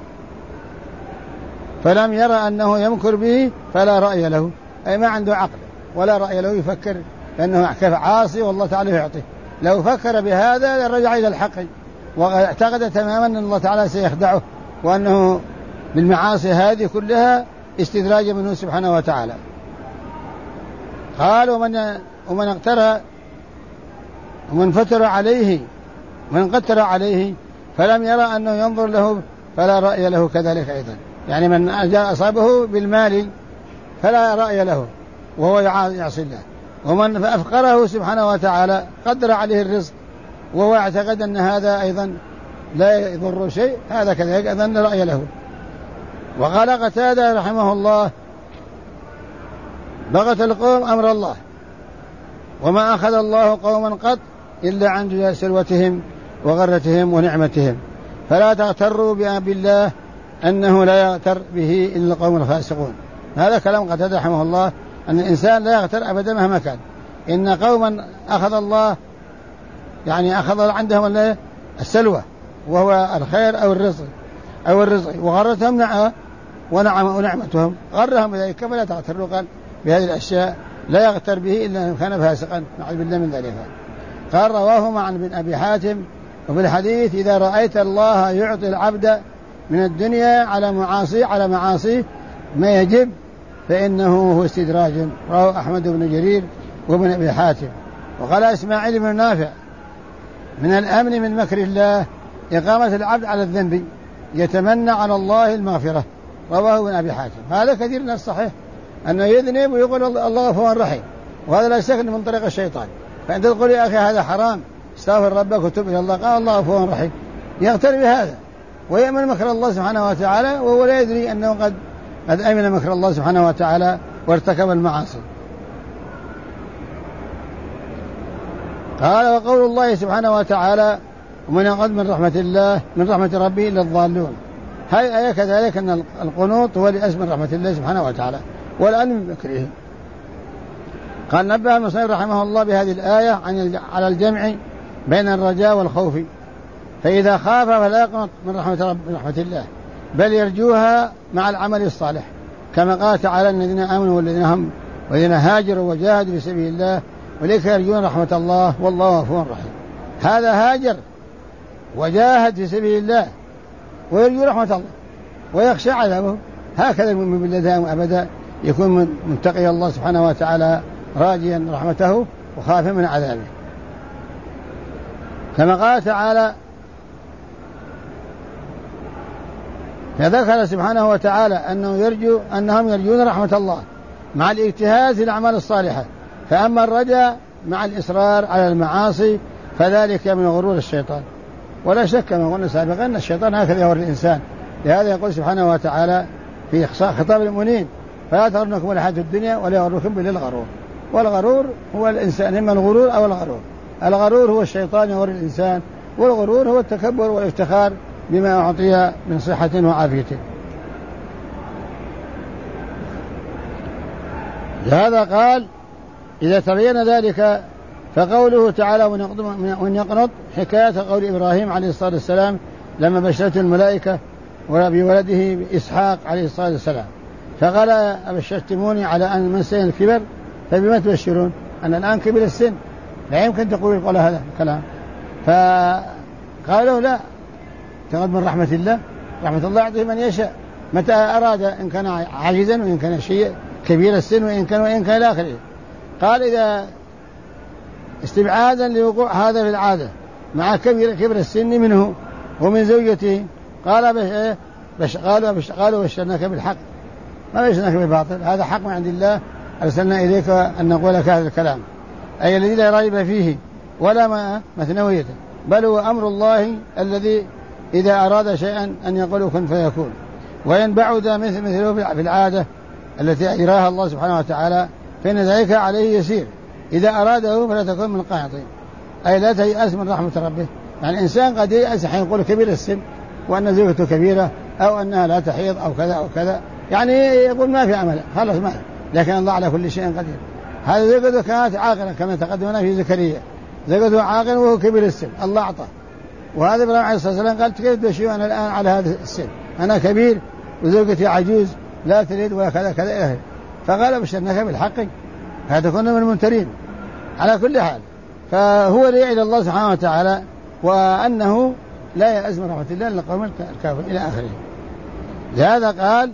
فلم يرى أنه يمكر به فلا رأي له، أي ما عنده عقل ولا رأي له، يفكر لأنه كيف عاصي والله تعالى يعطيه. لو فكر بهذا رجع إلى الحق واعتقد تماما أن الله تعالى سيخدعه وأنه بالمعاصي هذه كلها استدراج منه سبحانه وتعالى. قال ومن اقترى ومن فتر عليه من قتر عليه فلم يرى أنه ينظر له فلا رأي له كذلك أيضا، يعني من أصابه بالمال فلا رأي له وهو يعصي الله، ومن أفقره سبحانه وتعالى قدر عليه الرزق وهو يعتقد أن هذا أيضا لا يضر شيء هذا كذلك أيضا لا رأي له. وقال قتادة رحمه الله بغت القوم أمر الله وما أخذ الله قوما قط إلا عند سلوتهم وغرتهم ونعمتهم، فلا تغتروا بالله أنه لا يغتر به إلا القوم الفاسقون. هذا كلام قتادة رحمه الله، أن الإنسان لا يغتر أبدا مهما كان. إن قوما أخذ الله يعني أخذ عندهم السلوى وهو الخير أو الرزق وغرتهم ونعمتهم غرهم بذلك، فلا تغتروا قال بهذه الأشياء لا يغتر به إلا أن كان فاسقا، نعوذ بالله من ذلك. قال رواهما عن ابن أبي حاتم وفي الحديث إذا رأيت الله يعطي العبد من الدنيا على معاصيه ما يجب فإنه هو استدراج. رواه أحمد بن جرير وابن أبي حاتم. وقال إسماعيل بن نافع من الأمن من مكر الله إقامة العبد على الذنب يتمنى على الله المغفرة. رواه ابن أبي حاتم. هذا كثير من الصحيح أنه يذنب ويقول الله غفور رحيم، وهذا لا شك من طريق الشيطان. فأنت تقول يا أخي هذا حرام استغفر ربك وتب إلى الله، قال الله غفور رحيم، يغتر بهذا ويأمن مكر الله سبحانه وتعالى وهو لا يدري أنه قد أمن مكر الله سبحانه وتعالى وارتكب المعاصي. قال وقول الله سبحانه وتعالى ومن يقنط من رحمة ربه إلا الضالون. هذه آية كذلك أن القنوط هو لأسم من رحمة الله سبحانه وتعالى والآن من مكره. قال نبه المصنف رحمه الله بهذه الآية على الجمع بين الرجاء والخوف، فإذا خاف فلا يقنط من رحمة الله بل يرجوها مع العمل الصالح، كما قال تعالى الذين آمنوا والذين هاجروا وجاهدوا في سبيل الله وليك يرجون رحمة الله والله غفور رحيم. هذا هاجر وجاهد في سبيل الله ويرجو رحمة الله ويخشى عذابه. هكذا المؤمن بالله دائما أبدا يكون متقي الله سبحانه وتعالى راجيا رحمته وخافا من عذابه، كما قال تعالى فذكر سبحانه وتعالى أنهم يرجون رحمة الله مع الاجتهاد في الأعمال الصالحة. فأما الرجاء مع الإصرار على المعاصي فذلك من غرور الشيطان. ولا شك كما قلنا سابقا أن الشيطان هكذا يغري الإنسان. لهذا يقول سبحانه وتعالى في خطاب المؤمنين فلا تغرنكم الحياة الدنيا ولا يغركم بالغرور. والغرور هو الإنسان، إما الغرور أو الغرور. الغرور هو الشيطان يغري الإنسان، والغرور هو التكبر والافتخار بما أعطي من صحة وعافية. لهذا قال إذا تبين ذلك فقوله تعالى وإن يقنط حكاية قول إبراهيم عليه الصلاة والسلام لما بشرته الملائكة بولده إسحاق عليه الصلاة والسلام فقال أبشرتموني على أن من سن الكبر فبما تبشرون؟ أنا الآن كبر السن لا يمكن تقول هذا الكلام. فقالوا لا تغض من رحمة الله، رحمة الله يعطيه من يشاء متى أراد، إن كان عاجزا وإن كان شيء كبير السن وإن كان إلى آخره. قال إذا استبعادا لوقوع هذا في العادة مع كبر السن منه ومن زوجته قالوا بشرناك بالحق ما بشرناك بالباطل، هذا حق من عند الله أرسلنا إليك أن نقول لك هذا الكلام، أي الذي لا ريب فيه ولا مثنوية، بل هو أمر الله الذي إذا أراد شيئا أن يقول كن فيكون. وإن بعد مثله في العادة التي أجراها الله سبحانه وتعالى فإن ذلك عليه يسير، إذا أراده فلا تكون من القانطين، أي لا تيأس من رحمة ربه. يعني الإنسان قد ييأس حين يقول كبير السن وأن زوجته كبيرة أو أنها لا تحيض أو كذا أو كذا، يعني يقول ما في عمل خلاص ما، لكن الله على كل شيء قدير. هذا زوجته كانت عاقلة كما تقدمنا في زكريا، زوجته عاقل وهو كبير السن الله أعطاه. وهذا إبراهيم عليه الصلاة والسلام قال كيف تشيء أنا الآن على هذا السن، أنا كبير وزوجتي عجوز لا تريد ولا كذا كذا إلى. فقال بشرناك بالحق هذا كنا من الممترين. على كل حال فهو يدعي إلى الله سبحانه وتعالى وأنه لا يأس من رحمة الله إلا القوم الكافرون إلى آخره. لهذا قال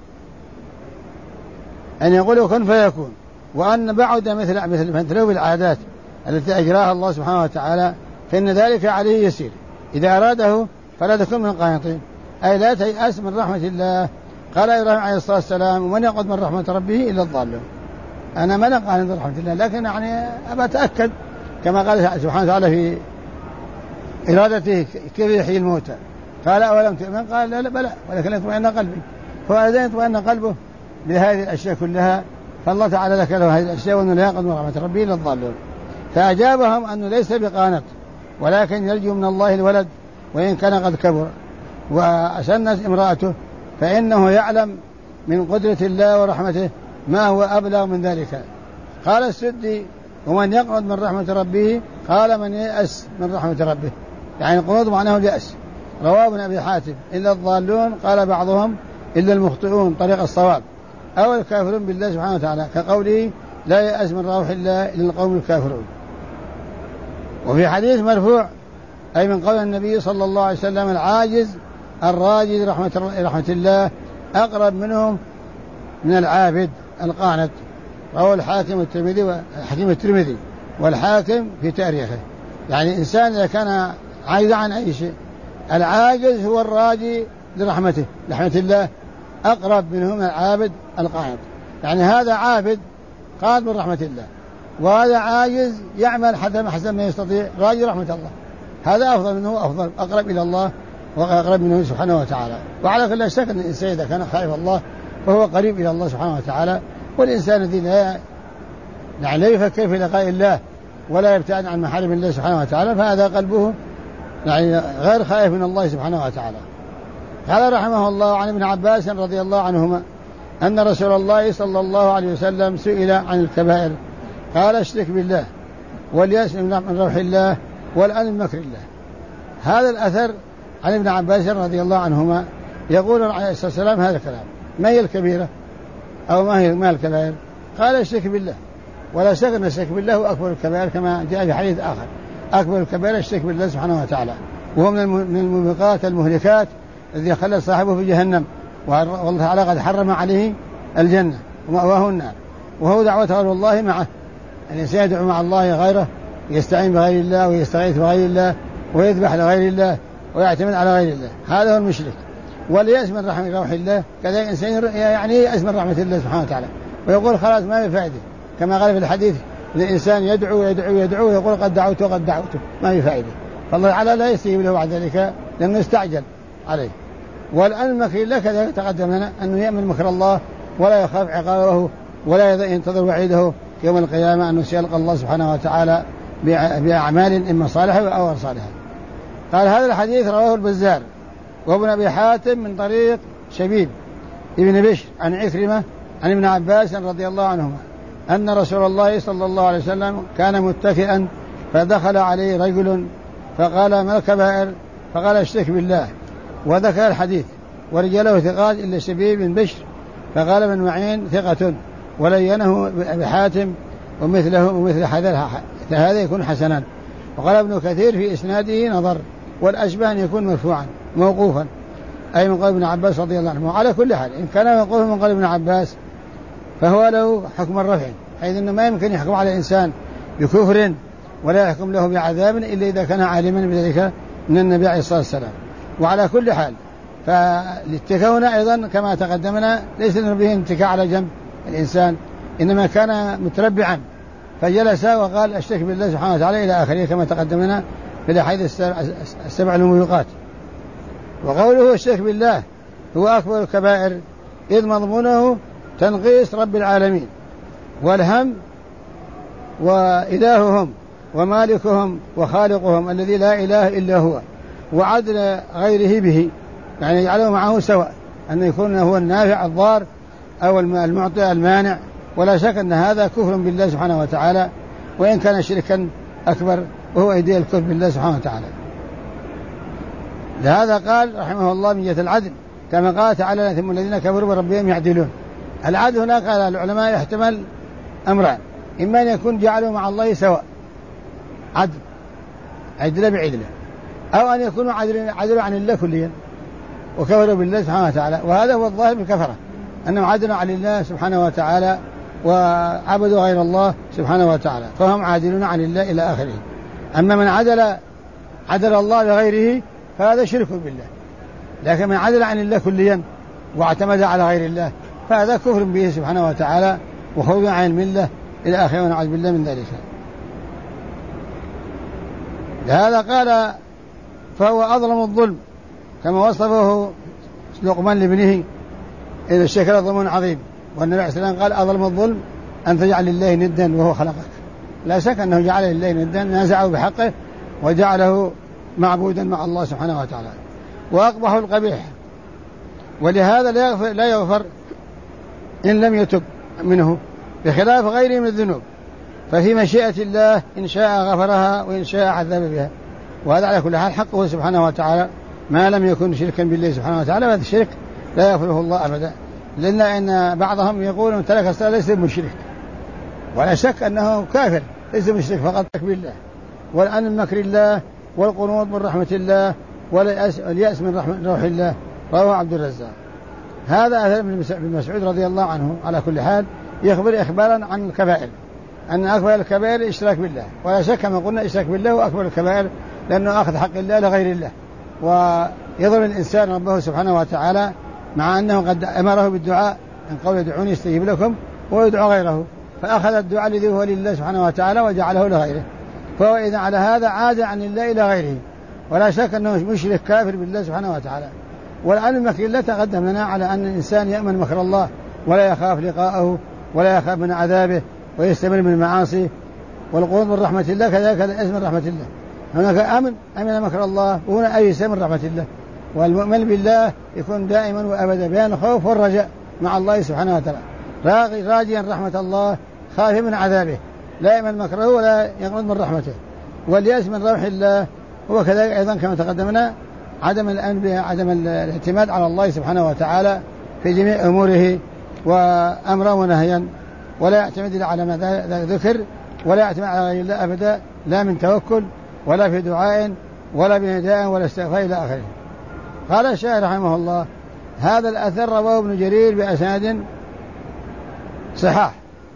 أن يقول كن فيكون، وأن بعد مثله بالعادات التي أجراها الله سبحانه وتعالى فإن ذلك عليه يسير، إذا أراده فلا تكون من القانطين، أي لا تيأس من رحمة الله. قال إبراهيم عليه الصلاة والسلام ومن يقنط من رحمة ربه إلا الضالون. أنا ما نقع من رحمة الله، لكن يعني أبى أتأكد كما قال سبحانه وتعالى في إرادته كيف يحيي الموتى، قال أولم تؤمن؟ قال لا بلى ولكن يطمئن قلبي. فإذا يطمئن قلبه بهذه الأشياء كلها فالله تعالى ذكر له هذه الأشياء وأنه لا يقنط من رحمة ربه إلا الضالون. فأجابهم أنه ليس بقانط ولكن يرجو من الله الولد وإن كان قد كبر. وأسنت امرأته فإنه يعلم من قدرة الله ورحمته ما هو أبلغ من ذلك. قال السدي: ومن يقنط من رحمة ربه قال من يأس من رحمة ربه، يعني القنوط معناه اليأس. رواه ابن أبي حاتم: إلا الضالون، قال بعضهم إلا المخطئون طريق الصواب، أو الكافرون بالله سبحانه وتعالى، كقوله: لا يأس من روح الله إلا القوم الكافرون. وفي حديث مرفوع أي من قول النبي صلى الله عليه وسلم: العاجز الراجي رحمة الله أقرب منهم من العابد القانت. رواه الحاكم الترمذي والحاكم في تاريخه. يعني إنسان إذا كان عاجز عن أي شيء، العاجز هو الراجي لرحمة الله أقرب منهم من العابد القانت. يعني هذا عابد قانت من رحمة الله، وهذا عاجز يعمل حسب ما يستطيع راجي رحمة الله. هذا أفضل منه، أفضل أقرب إلى الله وأقرب منه سبحانه وتعالى. وعلى كل شك أن الإنسان إذا كان خائف الله فهو قريب إلى الله سبحانه وتعالى. والإنسان الذي لا يفكر في لقاء الله ولا يبتعد عن محارم الله سبحانه وتعالى فهذا قلبه يعني غير خائف من الله سبحانه وتعالى. قال رحمه الله: عن ابن عباس رضي الله عنهما أن رسول الله صلى الله عليه وسلم سئل عن الكبائر قال: اشرك بالله، واليأس من روح الله، والأمن من مكر الله. هذا الأثر عن ابن عباس رضي الله عنهما يقول عليه الصلاة والسلام هذا الكلام. ما هي الكبيرة أو ما هي الكبائر؟ قال: الشرك بالله. ولا شك أن الشرك بالله هو أكبر الكبائر، كما جاء في حديث آخر: أكبر الكبائر الشرك بالله سبحانه وتعالى، وهو من الموبقات المهلكات الذي خلد صاحبه في جهنم، والله تعالى قد حرم عليه الجنة ومأواه النار. وهو دعوة غير الله معه، الإنسان يدعو مع الله غيره، يستعين بغير الله ويستغيث بغير الله ويذبح لغير الله ويعتمد على غير الله، هذا هو المشرك. واليأس من رحمة روح الله، كذا إنسان يعني يأس من رحمة الله سبحانه وتعالى ويقول خلاص ما في فائدة، كما قال في الحديث: الإنسان يدعو يدعو يدعو ويقول قد دعوت ما في فائدة، فالله تعالى لا يستجيب له بعد ذلك لأنه يستعجل عليه. والآن مكر الله كذا تقدم لنا أنه يأمن مكر الله ولا يخاف عقابه ولا ينتظر وعيده يوم القيامة أنه سيلقى الله سبحانه وتعالى بأعمال إما صالحة أو غير صالحة. قال: هذا الحديث رواه البزار وابن أبي حاتم من طريق شبيب ابن بشر عن عكرمة عن ابن عباس رضي الله عنهما أن رسول الله صلى الله عليه وسلم كان متكئا فدخل عليه رجل فقال: ما الكبائر؟ فقال: الشرك بالله. وذكر الحديث ورجاله ثقات إلا شبيب بن بشر، فقال ابن معين ثقة ولينه أبي حاتم ومثله ومثل هذا يكون حسنا. وقال ابن كثير في إسناده نظر، والأشبه أن يكون مرفوعا موقوفا أي من قول ابن عباس رضي الله عنه. وعلى كل حال إن كان موقوفا من قول ابن عباس فهو له حكم الرفع، حيث أنه ما يمكن يحكم على الإنسان بكفر ولا يحكم له بعذاب إلا إذا كان عالما بذلك من النبي عليه الصلاة والسلام. وعلى كل حال فالاتكاء هنا أيضا كما تقدمنا ليس به اتكاء على جنب الإنسان، إنما كان متربعا فجلس وقال: أشرك بالله سبحانه وتعالى إلى آخره كما تقدمنا في الأحاديث السبع الموبقات. وقوله الشرك بالله هو أكبر الكبائر إذ مضمونه تنقيص رب العالمين والهم وإلههم ومالكهم وخالقهم الذي لا إله إلا هو، وعدل غيره به، يعني يجعله معه سواء، أن يكون هو النافع الضار أو المعطي المانع. ولا شك أن هذا كفر بالله سبحانه وتعالى، وإن كان شركا أكبر وهو أيدي الكفر بالله سبحانه وتعالى. لهذا قال رحمه الله من جهة العدل كما قال تعالى: ثم الذين كفروا بربهم يعدلون. العدل هنا قال العلماء يحتمل أمران: إما أن يكون جعلوا مع الله سواء عدل بعدله، أو أن يكونوا عدلوا عن الله كليا وكفروا بالله سبحانه وتعالى. وهذا هو الظاهر بالكفرة، أنهم عدلوا عن الله سبحانه وتعالى وعبدوا غير الله سبحانه وتعالى، فهم عادلون عن الله إلى آخره. أما من عدل الله بغيره فهذا شرك بالله، لكن من عدل عن الله كليا واعتمد على غير الله فهذا كفر به سبحانه وتعالى وخروج عن الملة إلى آخره، ونعوذ بالله من ذلك. لهذا قال: فهو أظلم الظلم، كما وصفه لقمان لابنه: إذا الشرك ظلم عظيم. والنبي عليه الصلاة والسلام قال: أظلم الظلم أن تجعل لله ندا وهو خلقك. لا شك أنه جعل لله ندا، نازعه بحقه وجعله معبودا مع الله سبحانه وتعالى. وأقبح القبيح ولهذا لا يغفر إن لم يتب منه، بخلاف غيره من الذنوب، ففي مشيئة الله إن شاء غفرها وإن شاء عذب بها. وهذا على كل حال حقه سبحانه وتعالى ما لم يكن شركا بالله سبحانه وتعالى، وهذا الشرك لا يغفره الله أبدا، لأن بعضهم يقول من ترك الصلاة ليس مشرك، ولا شك أنه كافر ليس مشرك فقط بالله، والآن من مكر الله والقنوط من رحمة الله واليأس من روح الله. رواه عبد الرزاق. هذا أثر ابن مسعود رضي الله عنه. على كل حال يخبر إخبارا عن الكبائر، أن أكبر الكبائر الإشراك بالله، ولا شك كما قلنا الإشراك بالله هو أكبر الكبائر، لأنه أخذ حق الله لغير الله، ويظلم الإنسان ربه سبحانه وتعالى، مع أنه قد أمره بالدعاء من قول ادعوني استجيب لكم، ويدعو غيره، فأخذ الدعاء الذي هو لله سبحانه وتعالى وجعله لغيره، فهو إذا على هذا عاد عن الله إلى غيره، ولا شك أنه مشرك كافر بالله سبحانه وتعالى. والآن مكر الله تقدم لنا على أن الإنسان يأمن مكر الله ولا يخاف لقاءه ولا يخاف من عذابه ويستمر من المعاصي، والقنوط من رحمة الله كذلك اليأس من رحمة الله. هناك أمن مكر الله، وهنا أيس من رحمة الله. والمؤمن بالله يكون دائما وأبدا بين الخوف والرجاء مع الله سبحانه وتعالى، راجيا رحمة الله خائفا من عذابه، لا يأمن مكره ولا يقنط من رحمته. واليأس من روح الله هو كذلك أيضا كما تقدمنا عدم الاعتماد على الله سبحانه وتعالى في جميع أموره وأمره ونهيا، ولا يعتمد على ما ذكر، ولا يعتمد على غير الله أبدا، لا من توكل ولا في دعاء ولا بنداء ولا استغفار إلى آخره. قال الشاعر رحمه الله: هذا الأثر رواه ابن جرير بأسناد صحاح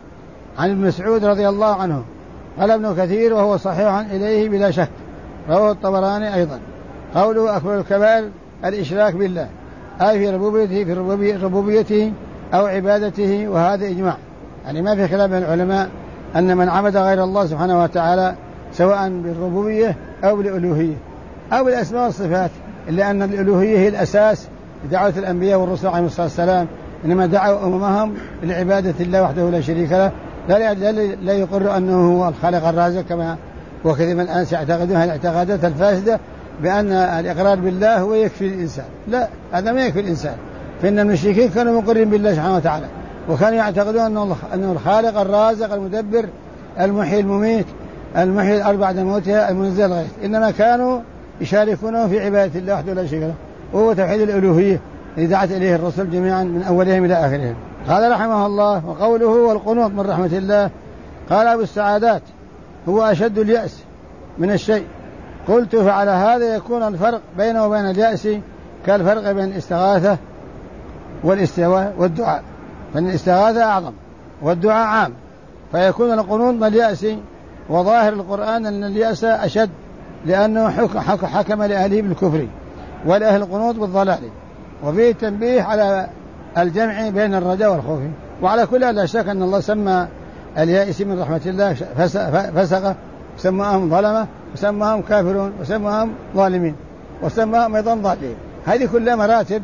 عن ابن مسعود رضي الله عنه. قال ابن كثير وهو صحيح إليه بلا شك. رواه الطبراني أيضا. قوله أكبر الكبائر الإشراك بالله، أي في ربوبيته أو عبادته، وهذا إجماع، يعني ما في خلاف بين العلماء أن من عبد غير الله سبحانه وتعالى سواء بالربوبية أو بالألوهية أو بالأسماء والصفات، إلا أن الألوهية هي الأساس لدعوة الأنبياء والرسل عليهم الصلاة والسلام، إنما دعوا أممهم لعبادة الله وحده لا شريك له، لا يقر أنه هو الخالق الرازق كما وكثير من الناس يعتقدون هذه الاعتقادات الفاسدة بأن الإقرار بالله هو يكفي الإنسان. لا، هذا ما يكفي الإنسان، فإن المشركين كانوا مقرين بالله سبحانه وتعالى، وكانوا يعتقدون أنه الخالق الرازق المدبر المحيي المميت المحيي الأرض بعد موتها المنزل الغيث، إنما كانوا يشاركونه في عبادة الله وحده لا شريك له، وهو توحيد الألوهية الذي دعت إليه الرسل جميعا من أولهم إلى آخرهم. قال رحمه الله: وقوله والقنوط من رحمة الله، قال أبو السعادات: هو أشد اليأس من الشيء. قلت: فعلى هذا يكون الفرق بينه وبين اليأس كالفرق بين الاستغاثة والاستواء والدعاء، فإن الاستغاثة أعظم والدعاء عام، فيكون القنوط من اليأس. وظاهر القرآن أن اليأس أشد، لأنه حكم لأهله بالكفر ولأهل القنوط بالضلال، وفيه تنبيه على الجمع بين الرجاء والخوف. وعلى كل لا شك أن الله سمى اليائس من رحمة الله فسقة، وسماهم ظلمة، وسماهم كافرون، وسماهم ظالمين، وسماهم أيضا ضالين. هذه كلها مراتب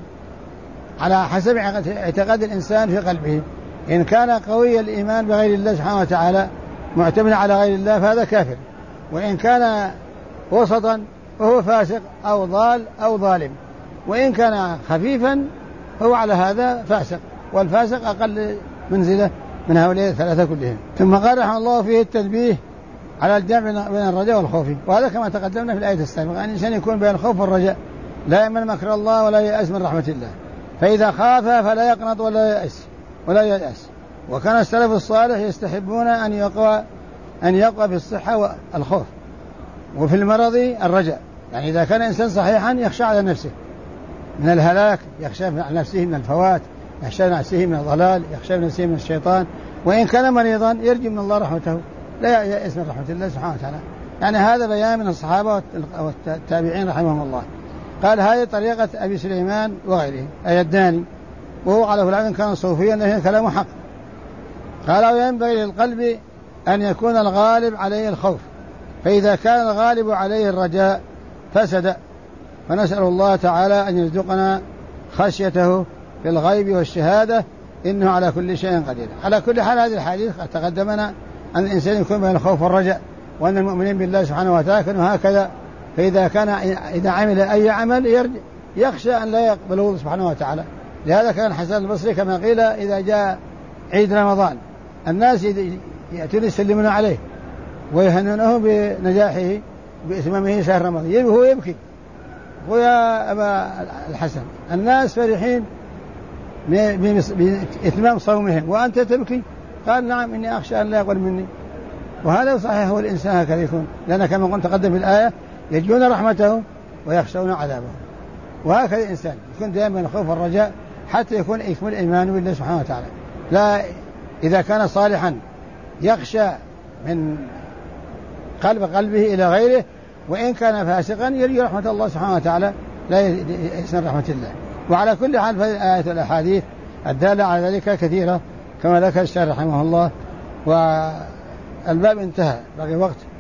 على حسب اعتقاد الإنسان في قلبه. إن كان قوي الإيمان بغير الله سبحانه وتعالى معتمد على غير الله فهذا كافر، وإن كان وسطا فهو فاسق أو ضال أو ظالم، وإن كان خفيفا فهو على هذا فاسق، والفاسق أقل منزلة من هؤلاء الثلاثة كلهم. ثم قال رحمه الله فيه التنبيه على الجمع بين الرجاء والخوف، وهذا كما تقدمنا في الآية السابقة أن الإنسان يكون بين الخوف والرجاء، لا يأمن مكر الله ولا يأس من رحمة الله، فإذا خاف فلا يقنط ولا يأس. وكان السلف الصالح يستحبون أن يقوى في الصحة والخوف، وفي المرض الرجاء، يعني إذا كان إنسان صحيحا يخشى على نفسه من الهلاك، يخشى على نفسه من الفوات، يخشى على نفسه من الضلال، يخشى على نفسه من الشيطان، وإن كان مريضا يرجو من الله رحمته، لا يأس من رحمة الله سبحانه وتعالى. يعني هذا بيان من الصحابة والتابعين رحمهم الله. قال: هذه طريقة أبي سليمان وغيره أي الداني، وهو على فلان كان صوفيا أنه كلام حق. قال: وينبغي للقلب أن يكون الغالب عليه الخوف، فإذا كان الغالب عليه الرجاء فسد. فنسأل الله تعالى أن يرزقنا خشيته في الغيب والشهادة، إنه على كل شيء قدير. على كل حال هذه الحديث قد تقدمنا أن الإنسان يكون بين الخوف والرجاء، وأن المؤمنين بالله سبحانه وتعالى كانوا هكذا، فإذا عمل أي عمل يخشى أن لا يقبله سبحانه وتعالى، لهذا كان الحسن البصري كما قيل إذا جاء عيد رمضان الناس يأتون يسلمون عليه ويهنونه بنجاحه بإتمامه شهر رمضان، هو يبكي، ويا أبا الحسن الناس فرحين بإتمام صومهم وأنت تبكي؟ قال نعم إني أخشى أن لا يقبل مني. وهذا صحيح، هو الإنسان هكذا يكون، لأن كما قلت تقدم في الآية يرجون رحمته ويخشون عذابه، وهكذا الإنسان يكون دائما الخوف والرجاء حتى يكون إيمانه بالله سبحانه وتعالى. لا إذا كان صالحا يخشى من قلبه إلى غيره، وإن كان فاسقا يرجو رحمة الله سبحانه وتعالى لا يسن رحمة الله. وعلى كل حال فالآية والأحاديث الدالة على ذلك كثيرة كما ذكر الشيخ رحمه الله. والباب انتهى، بقي وقت.